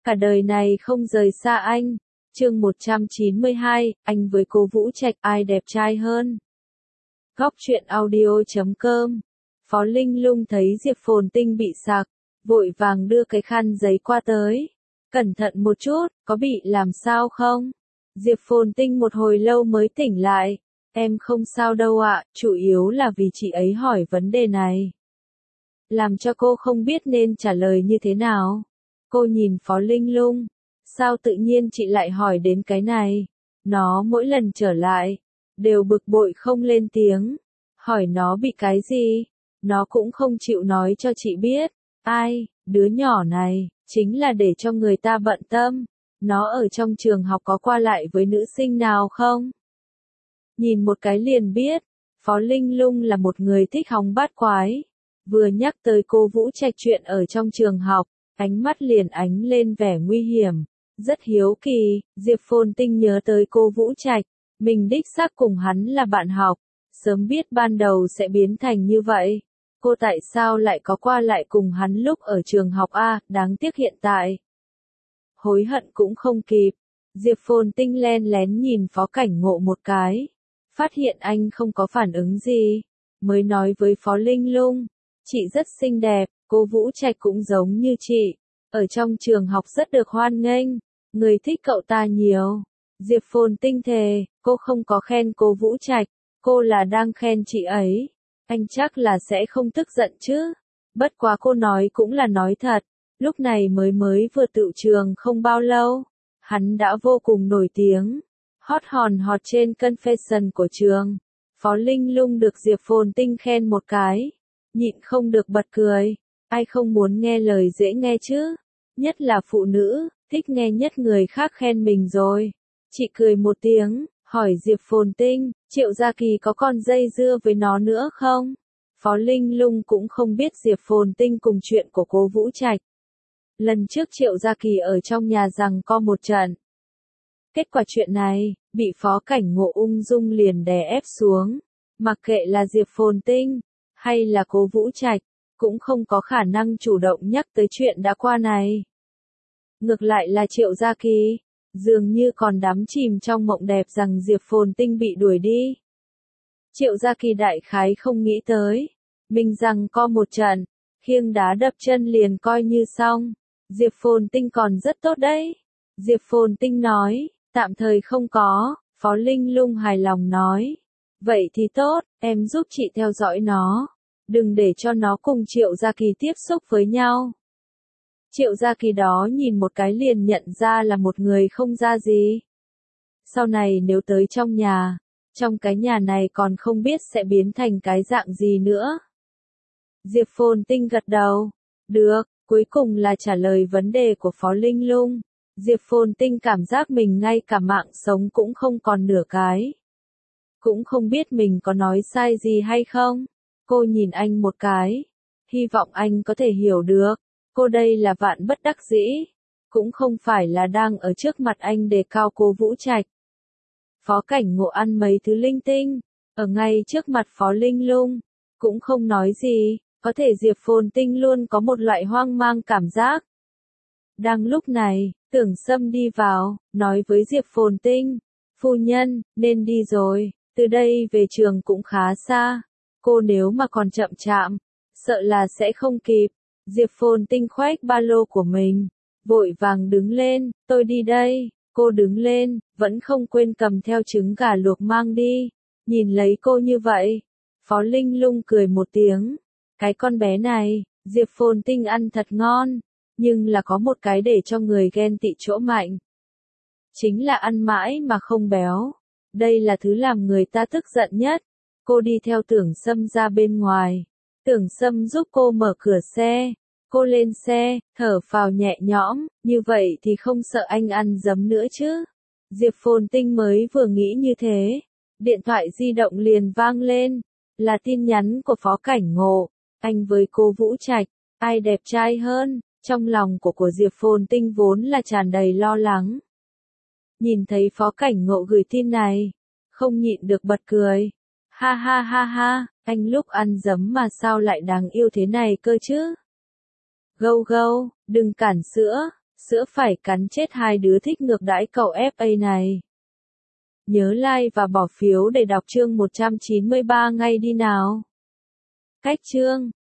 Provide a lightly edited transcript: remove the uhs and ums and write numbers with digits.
cả đời này không rời xa anh. Chương 192, anh với cô Vũ Trạch ai đẹp trai hơn? Góc truyện audio.com. Phó Linh Lung thấy Diệp Phồn Tinh bị sặc, vội vàng đưa cái khăn giấy qua tới. Cẩn thận một chút, có bị làm sao không? Diệp Phồn Tinh một hồi lâu mới tỉnh lại. Em không sao đâu ạ, chủ yếu là vì chị ấy hỏi vấn đề này. Làm cho cô không biết nên trả lời như thế nào. Cô nhìn Phó Linh Lung. Sao tự nhiên chị lại hỏi đến cái này? Nó mỗi lần trở lại, đều bực bội không lên tiếng. Hỏi nó bị cái gì? Nó cũng không chịu nói cho chị biết. Ai, đứa nhỏ này, chính là để cho người ta bận tâm. Nó ở trong trường học có qua lại với nữ sinh nào không? Nhìn một cái liền biết, Phó Linh Lung là một người thích hóng bát quái. Vừa nhắc tới cô Vũ Trạch chuyện ở trong trường học, ánh mắt liền ánh lên vẻ nguy hiểm. Rất hiếu kỳ, Diệp Phồn Tinh nhớ tới cô Vũ Trạch, mình đích xác cùng hắn là bạn học, sớm biết ban đầu sẽ biến thành như vậy. Cô tại sao lại có qua lại cùng hắn lúc ở trường học a, đáng tiếc hiện tại. Hối hận cũng không kịp, Diệp Phồn Tinh len lén nhìn Phó Cảnh Ngộ một cái, phát hiện anh không có phản ứng gì, mới nói với Phó Linh Lung, chị rất xinh đẹp, cô Vũ Trạch cũng giống như chị. Ở trong trường học rất được hoan nghênh, người thích cậu ta nhiều. Diệp Phồn Tinh thề, cô không có khen cô Vũ Trạch, cô là đang khen chị ấy. Anh chắc là sẽ không tức giận chứ. Bất quá cô nói cũng là nói thật, lúc này mới vừa tựu trường không bao lâu. Hắn đã vô cùng nổi tiếng, hot hòn hot trên confession của trường. Phó Linh Lung được Diệp Phồn Tinh khen một cái, nhịn không được bật cười. Ai không muốn nghe lời dễ nghe chứ? Nhất là phụ nữ, thích nghe nhất người khác khen mình rồi. Chị cười một tiếng, hỏi Diệp Phồn Tinh, Triệu Gia Kỳ có còn dây dưa với nó nữa không? Phó Linh Lung cũng không biết Diệp Phồn Tinh cùng chuyện của cô Vũ Trạch. Lần trước Triệu Gia Kỳ ở trong nhà giằng co một trận. Kết quả chuyện này, bị Phó Cảnh Ngộ ung dung liền đè ép xuống. Mặc kệ là Diệp Phồn Tinh, hay là cô Vũ Trạch, cũng không có khả năng chủ động nhắc tới chuyện đã qua này. Ngược lại là Triệu Gia Kỳ, dường như còn đắm chìm trong mộng đẹp rằng Diệp Phồn Tinh bị đuổi đi. Triệu Gia Kỳ đại khái không nghĩ tới, mình giằng co một trận, khiêng đá đập chân liền coi như xong. Diệp Phồn Tinh còn rất tốt đấy. Diệp Phồn Tinh nói, tạm thời không có. Phó Linh Lung hài lòng nói, vậy thì tốt, em giúp chị theo dõi nó. Đừng để cho nó cùng Triệu Gia Kỳ tiếp xúc với nhau. Triệu Gia Kỳ đó nhìn một cái liền nhận ra là một người không ra gì. Sau này nếu tới trong cái nhà này còn không biết sẽ biến thành cái dạng gì nữa. Diệp Phồn Tinh gật đầu. Được, cuối cùng là trả lời vấn đề của Phó Linh Lung. Diệp Phồn Tinh cảm giác mình ngay cả mạng sống cũng không còn nửa cái. Cũng không biết mình có nói sai gì hay không. Cô nhìn anh một cái. Hy vọng anh có thể hiểu được. Cô đây là vạn bất đắc dĩ. Cũng không phải là đang ở trước mặt anh đề cao cô Vũ Trạch. Phó Cảnh Ngộ ăn mấy thứ linh tinh. Ở ngay trước mặt Phó Linh Lung. Cũng không nói gì. Có thể Diệp Phồn Tinh luôn có một loại hoang mang cảm giác. Đang lúc này, Tưởng Sâm đi vào, nói với Diệp Phồn Tinh. Phu nhân, nên đi rồi. Từ đây về trường cũng khá xa. Cô nếu mà còn chậm chạm, sợ là sẽ không kịp. Diệp Phồn Tinh khoác ba lô của mình, vội vàng đứng lên, tôi đi đây. Cô đứng lên, vẫn không quên cầm theo trứng gà luộc mang đi. Nhìn lấy cô như vậy, Phó Linh Lung cười một tiếng. Cái con bé này, Diệp Phồn Tinh ăn thật ngon, nhưng là có một cái để cho người ghen tị chỗ mạnh. Chính là ăn mãi mà không béo. Đây là thứ làm người ta tức giận nhất. Cô đi theo Tưởng Sâm ra bên ngoài. Tưởng Sâm giúp cô mở cửa xe. Cô lên xe, thở phào nhẹ nhõm, như vậy thì không sợ anh ăn giấm nữa chứ. Diệp Phồn Tinh mới vừa nghĩ như thế. Điện thoại di động liền vang lên. Là tin nhắn của Phó Cảnh Ngộ. Anh với cô Vũ Trạch, ai đẹp trai hơn? Trong lòng của Diệp Phồn Tinh vốn là tràn đầy lo lắng. Nhìn thấy Phó Cảnh Ngộ gửi tin này, không nhịn được bật cười. Ha ha ha ha, anh lúc ăn giấm mà sao lại đáng yêu thế này cơ chứ? Gâu gâu, đừng cản sữa, sữa phải cắn chết hai đứa thích ngược đãi cậu FA này. Nhớ like và bỏ phiếu để đọc chương 193 ngay đi nào. Cách chương